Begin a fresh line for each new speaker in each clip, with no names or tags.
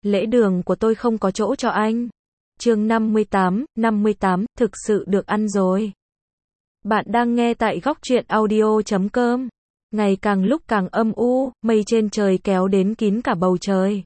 lễ đường của tôi không có chỗ cho anh. Chương 58, thực sự được ăn rồi. Bạn đang nghe tại góc truyện audio.com. Ngày càng lúc càng âm u, mây trên trời kéo đến kín cả bầu trời.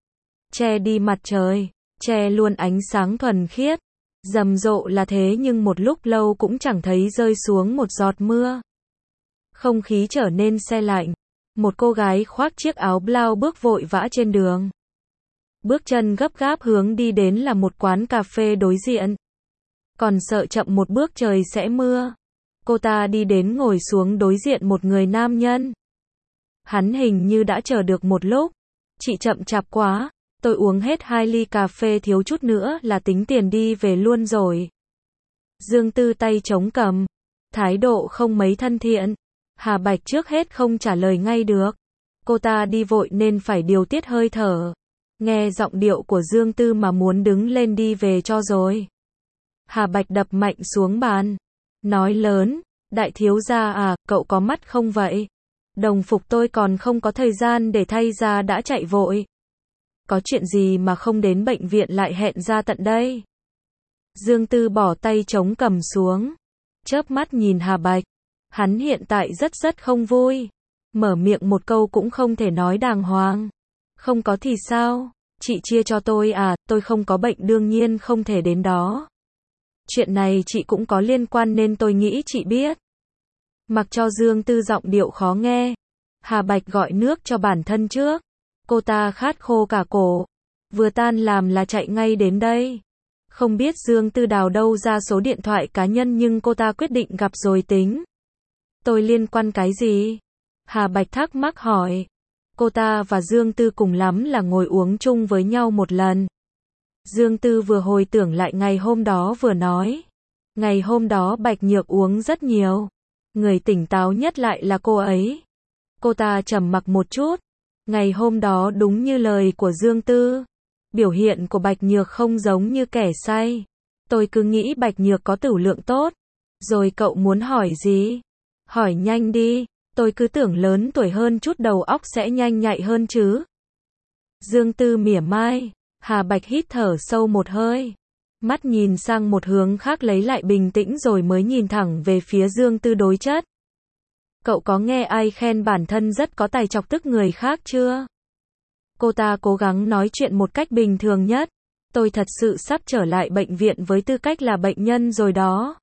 Che đi mặt trời, che luôn ánh sáng thuần khiết. Rầm rộ là thế nhưng một lúc lâu cũng chẳng thấy rơi xuống một giọt mưa. Không khí trở nên se lạnh. Một cô gái khoác chiếc áo blau bước vội vã trên đường. Bước chân gấp gáp hướng đi đến là một quán cà phê đối diện. Còn sợ chậm một bước trời sẽ mưa. Cô ta đi đến ngồi xuống đối diện một người nam nhân. Hắn hình như đã chờ được một lúc. Chị chậm chạp quá, tôi uống hết 2 ly cà phê thiếu chút nữa là tính tiền đi về luôn rồi. Dương Tư tay chống cằm, thái độ không mấy thân thiện. Hà Bạch trước hết không trả lời ngay được. Cô ta đi vội nên phải điều tiết hơi thở. Nghe giọng điệu của Dương Tư mà muốn đứng lên đi về cho rồi. Hà Bạch đập mạnh xuống bàn. Nói lớn, đại thiếu gia à, cậu có mắt không vậy? Đồng phục tôi còn không có thời gian để thay ra đã chạy vội. Có chuyện gì mà không đến bệnh viện lại hẹn ra tận đây? Dương Tư bỏ tay chống cằm xuống. Chớp mắt nhìn Hà Bạch. Hắn hiện tại rất không vui. Mở miệng một câu cũng không thể nói đàng hoàng. Không có thì sao? Chị chia cho tôi à, tôi không có bệnh đương nhiên không thể đến đó. Chuyện này chị cũng có liên quan nên tôi nghĩ chị biết. Mặc cho Dương Tư giọng điệu khó nghe. Hà Bạch gọi nước cho bản thân trước. Cô ta khát khô cả cổ. Vừa tan làm là chạy ngay đến đây. Không biết Dương Tư đào đâu ra số điện thoại cá nhân nhưng cô ta quyết định gặp rồi tính. Tôi liên quan cái gì? Hà Bạch thắc mắc hỏi. Cô ta và Dương Tư cùng lắm là ngồi uống chung với nhau một lần. Dương Tư vừa hồi tưởng lại ngày hôm đó vừa nói. Ngày hôm đó Bạch Nhược uống rất nhiều. Người tỉnh táo nhất lại là cô ấy. Cô ta trầm mặc một chút. Ngày hôm đó đúng như lời của Dương Tư. Biểu hiện của Bạch Nhược không giống như kẻ say. Tôi cứ nghĩ Bạch Nhược có tửu lượng tốt. Rồi cậu muốn hỏi gì? Hỏi nhanh đi. Tôi cứ tưởng lớn tuổi hơn chút đầu óc sẽ nhanh nhạy hơn chứ. Dương Tư mỉa mai. Hà Bạch hít thở sâu một hơi. Mắt nhìn sang một hướng khác lấy lại bình tĩnh rồi mới nhìn thẳng về phía Dương Tư đối chất. Cậu có nghe ai khen bản thân rất có tài chọc tức người khác chưa? Cô ta cố gắng nói chuyện một cách bình thường nhất. Tôi thật sự sắp trở lại bệnh viện với tư cách là bệnh nhân rồi đó.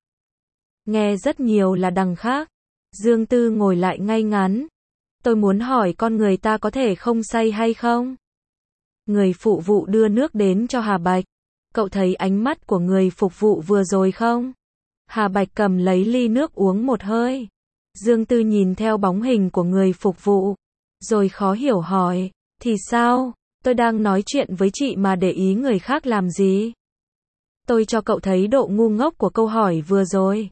Nghe rất nhiều là đằng khác. Dương Tư ngồi lại ngay ngắn. Tôi muốn hỏi con người ta có thể không say hay không? Người phụ vụ đưa nước đến cho Hà Bạch. Cậu thấy ánh mắt của người phục vụ vừa rồi không? Hà Bạch cầm lấy ly nước uống một hơi. Dương Tư nhìn theo bóng hình của người phục vụ. Rồi khó hiểu hỏi. Thì sao? Tôi đang nói chuyện với chị mà để ý người khác làm gì? Tôi cho cậu thấy độ ngu ngốc của câu hỏi vừa rồi.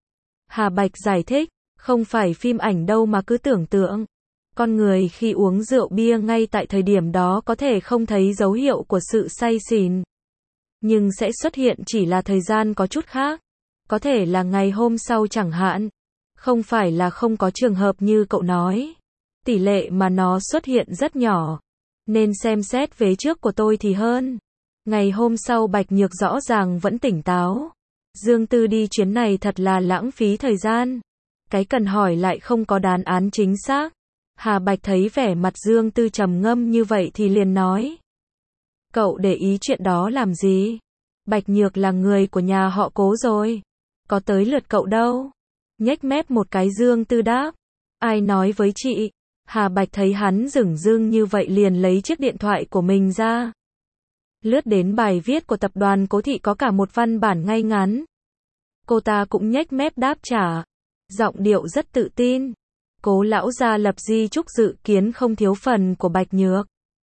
Hà Bạch giải thích. Không phải phim ảnh đâu mà cứ tưởng tượng. Con người khi uống rượu bia ngay tại thời điểm đó có thể không thấy dấu hiệu của sự say xỉn. Nhưng sẽ xuất hiện chỉ là thời gian có chút khác. Có thể là ngày hôm sau chẳng hạn. Không phải là không có trường hợp như cậu nói. Tỷ lệ mà nó xuất hiện rất nhỏ. Nên xem xét vế trước của tôi thì hơn. Ngày hôm sau Bạch Nhược rõ ràng vẫn tỉnh táo. Dương Tư đi chuyến này thật là lãng phí thời gian. Cái cần hỏi lại không có đáp án chính xác. Hà Bạch thấy vẻ mặt Dương Tư trầm ngâm như vậy thì liền nói. Cậu để ý chuyện đó làm gì? Bạch Nhược là người của nhà họ Cố rồi. Có tới lượt cậu đâu. Nhếch mép một cái Dương Tư đáp. Ai nói với chị? Hà Bạch thấy hắn dửng dưng như vậy liền lấy chiếc điện thoại của mình ra. Lướt đến bài viết của tập đoàn Cố Thị có cả một văn bản ngay ngắn. Cô ta cũng nhếch mép đáp trả. Giọng điệu rất tự tin. Cố lão gia lập di chúc dự kiến không thiếu phần của Bạch Nhược.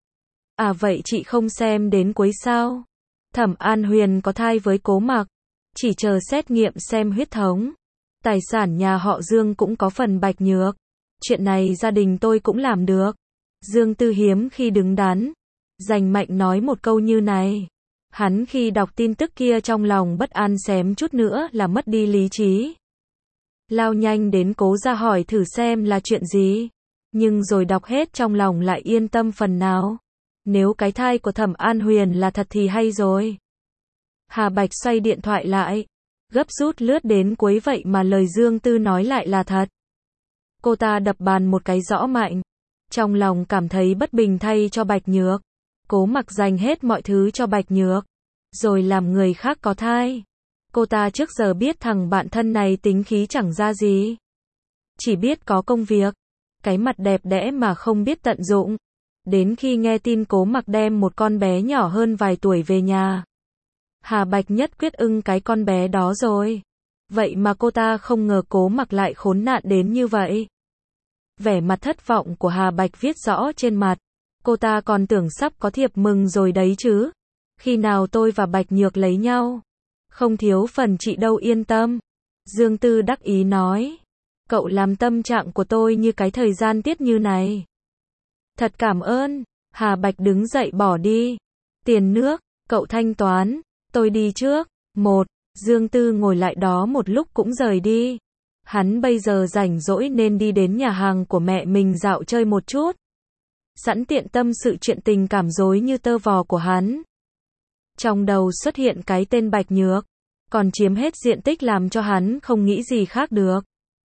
À vậy chị không xem đến cuối sao? Thẩm An Huyền có thai với Cố Mặc. Chỉ chờ xét nghiệm xem huyết thống. Tài sản nhà họ Dương cũng có phần Bạch Nhược. Chuyện này gia đình tôi cũng làm được. Dương Tư hiếm khi đứng đắn. Rành mạnh nói một câu như này. Hắn khi đọc tin tức kia trong lòng bất an xém chút nữa là mất đi lý trí. Lao nhanh đến Cố ra hỏi thử xem là chuyện gì. Nhưng rồi đọc hết trong lòng lại yên tâm phần nào. Nếu cái thai của Thẩm An Huyền là thật thì hay rồi. Hà Bạch xoay điện thoại lại, gấp rút lướt đến cuối vậy mà lời Dương Tư nói lại là thật. Cô ta đập bàn một cái rõ mạnh, trong lòng cảm thấy bất bình thay cho Bạch Nhược. Cố Mặc dành hết mọi thứ cho Bạch Nhược, rồi làm người khác có thai. Cô ta trước giờ biết thằng bạn thân này tính khí chẳng ra gì, chỉ biết có công việc, cái mặt đẹp đẽ mà không biết tận dụng. Đến khi nghe tin Cố Mặc đem một con bé nhỏ hơn vài tuổi về nhà, Hà Bạch nhất quyết ưng cái con bé đó rồi. Vậy mà cô ta không ngờ Cố Mặc lại khốn nạn đến như vậy. Vẻ mặt thất vọng của Hà Bạch viết rõ trên mặt. Cô ta còn tưởng sắp có thiệp mừng rồi đấy chứ. Khi nào tôi và Bạch Nhược lấy nhau, không thiếu phần chị đâu, yên tâm. Dương Tư đắc ý nói. Cậu làm tâm trạng của tôi như cái thời gian tiết như này. Thật cảm ơn. Hà Bạch đứng dậy bỏ đi. Tiền nước, cậu thanh toán. Tôi đi trước. Dương Tư ngồi lại đó một lúc cũng rời đi. Hắn bây giờ rảnh rỗi nên đi đến nhà hàng của mẹ mình dạo chơi một chút. Sẵn tiện tâm sự chuyện tình cảm rối như tơ vò của hắn. Trong đầu xuất hiện cái tên Bạch Nhược, còn chiếm hết diện tích làm cho hắn không nghĩ gì khác được.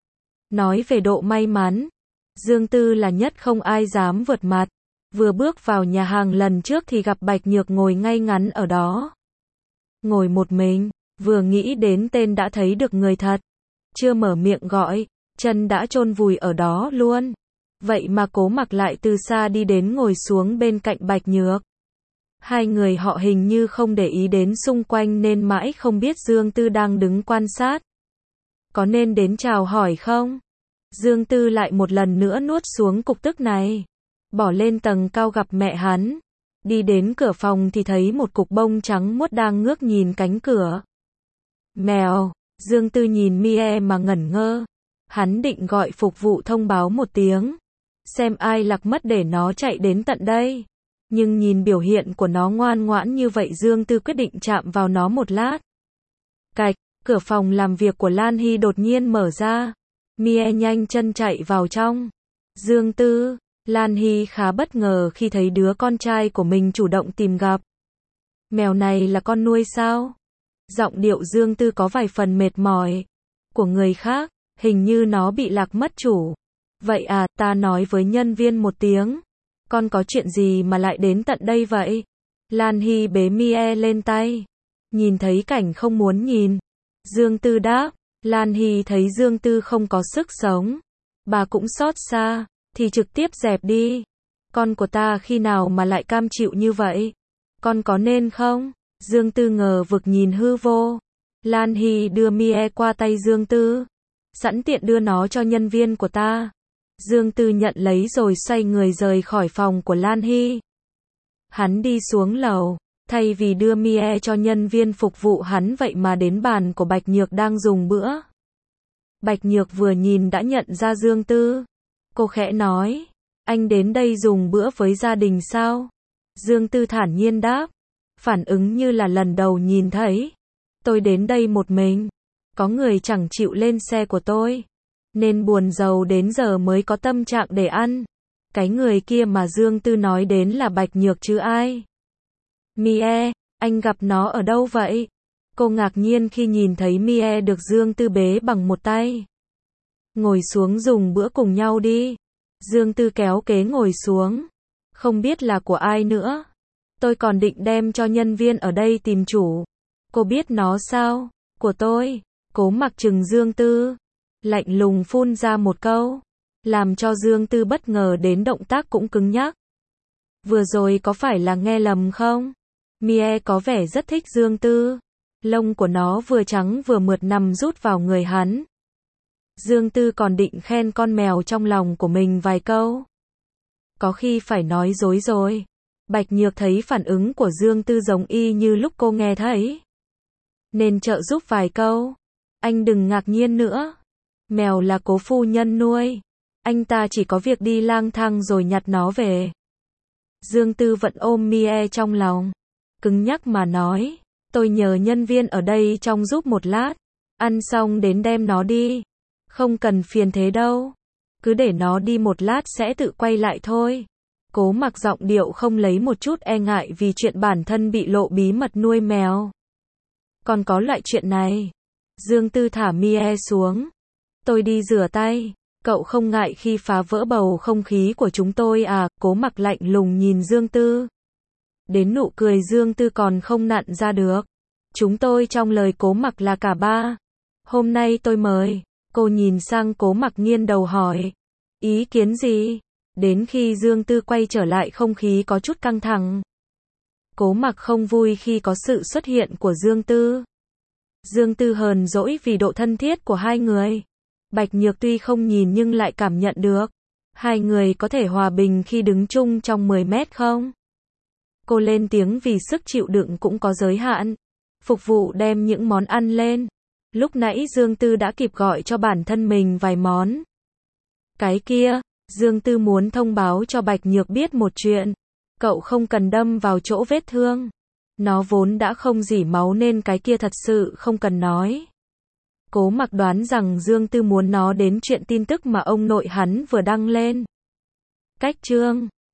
Nói về độ may mắn, Dương Tư là nhất không ai dám vượt mặt. Vừa bước vào nhà hàng lần trước thì gặp Bạch Nhược ngồi ngay ngắn ở đó. Ngồi một mình, vừa nghĩ đến tên đã thấy được người thật. Chưa mở miệng gọi, chân đã chôn vùi ở đó luôn. Vậy mà Cố Mặc lại từ xa đi đến ngồi xuống bên cạnh Bạch Nhược. Hai người họ hình như không để ý đến xung quanh nên mãi không biết Dương Tư đang đứng quan sát. Có nên đến chào hỏi không? Dương Tư lại một lần nữa nuốt xuống cục tức này. Bỏ lên tầng cao gặp mẹ hắn. Đi đến cửa phòng thì thấy một cục bông trắng muốt đang ngước nhìn cánh cửa. Mèo, Dương Tư nhìn Mie mà ngẩn ngơ. Hắn định gọi phục vụ thông báo một tiếng, xem ai lạc mất để nó chạy đến tận đây. Nhưng nhìn biểu hiện của nó ngoan ngoãn như vậy, Dương Tư quyết định chạm vào nó một lát. Cạch, cửa phòng làm việc của Lan Hy đột nhiên mở ra. Mie nhanh chân chạy vào trong. Dương Tư, Lan Hy khá bất ngờ khi thấy đứa con trai của mình chủ động tìm gặp. Mèo này là con nuôi sao? Giọng điệu Dương Tư có vài phần mệt mỏi. Của người khác, hình như nó bị lạc mất chủ. Vậy à, ta nói với nhân viên một tiếng. Con có chuyện gì mà lại đến tận đây vậy? Lan Hy bế Mie lên tay. Nhìn thấy cảnh không muốn nhìn. Dương Tư đáp. Lan Hy thấy Dương Tư không có sức sống. Bà cũng xót xa, thì trực tiếp dẹp đi. Con của ta khi nào mà lại cam chịu như vậy? Con có nên không? Dương Tư ngờ vực nhìn hư vô. Lan Hy đưa Mie qua tay Dương Tư. Sẵn tiện đưa nó cho nhân viên của ta. Dương Tư nhận lấy rồi xoay người rời khỏi phòng của Lan Hy. Hắn đi xuống lầu, thay vì đưa Mie cho nhân viên phục vụ hắn vậy mà đến bàn của Bạch Nhược đang dùng bữa. Bạch Nhược vừa nhìn đã nhận ra Dương Tư. Cô khẽ nói, anh đến đây dùng bữa với gia đình sao? Dương Tư thản nhiên đáp, phản ứng như là lần đầu nhìn thấy. Tôi đến đây một mình, có người chẳng chịu lên xe của tôi, nên buồn rầu đến giờ mới có tâm trạng để ăn. Cái người kia mà Dương Tư nói đến là Bạch Nhược chứ ai? Mie, anh gặp nó ở đâu vậy? Cô ngạc nhiên khi nhìn thấy Mie được Dương Tư bế bằng một tay. Ngồi xuống dùng bữa cùng nhau đi. Dương Tư kéo ghế ngồi xuống. Không biết là của ai nữa. Tôi còn định đem cho nhân viên ở đây tìm chủ. Cô biết nó sao? Của tôi. Cố Mặc trừng Dương Tư. Lạnh lùng phun ra một câu. Làm cho Dương Tư bất ngờ đến động tác cũng cứng nhắc. Vừa rồi có phải là nghe lầm không? Mie có vẻ rất thích Dương Tư. Lông của nó vừa trắng vừa mượt nằm rút vào người hắn. Dương Tư còn định khen con mèo trong lòng của mình vài câu. Có khi phải nói dối rồi. Bạch Nhược thấy phản ứng của Dương Tư giống y như lúc cô nghe thấy, nên trợ giúp vài câu. Anh đừng ngạc nhiên nữa. Mèo là Cố phu nhân nuôi. Anh ta chỉ có việc đi lang thang rồi nhặt nó về. Dương Tư vẫn ôm Mie trong lòng. Cứng nhắc mà nói. Tôi nhờ nhân viên ở đây trông giúp một lát. Ăn xong đến đem nó đi. Không cần phiền thế đâu. Cứ để nó đi một lát sẽ tự quay lại thôi. Cố Mặc giọng điệu không lấy một chút e ngại vì chuyện bản thân bị lộ bí mật nuôi mèo. Còn có loại chuyện này. Dương Tư thả Mie xuống. Tôi đi rửa tay. Cậu không ngại khi phá vỡ bầu không khí của chúng tôi à? Cố Mặc lạnh lùng nhìn Dương Tư. Đến nụ cười Dương Tư còn không nặn ra được. Chúng tôi trong lời Cố Mặc là cả ba. Hôm nay tôi mời. Cô nhìn sang Cố Mặc nghiêng đầu hỏi. Ý kiến gì? Đến khi Dương Tư quay trở lại không khí có chút căng thẳng. Cố Mặc không vui khi có sự xuất hiện của Dương Tư. Dương Tư hờn dỗi vì độ thân thiết của hai người. Bạch Nhược tuy không nhìn nhưng lại cảm nhận được. Hai người có thể hòa bình khi đứng chung trong 10 mét không? Cô lên tiếng vì sức chịu đựng cũng có giới hạn. Phục vụ đem những món ăn lên. Lúc nãy Dương Tư đã kịp gọi cho bản thân mình vài món. Cái kia, Dương Tư muốn thông báo cho Bạch Nhược biết một chuyện. Cậu không cần đâm vào chỗ vết thương. Nó vốn đã không rỉ máu nên cái kia thật sự không cần nói. Cố Mặc đoán rằng Dương Tư muốn nó đến chuyện tin tức mà ông nội hắn vừa đăng lên. Cách chương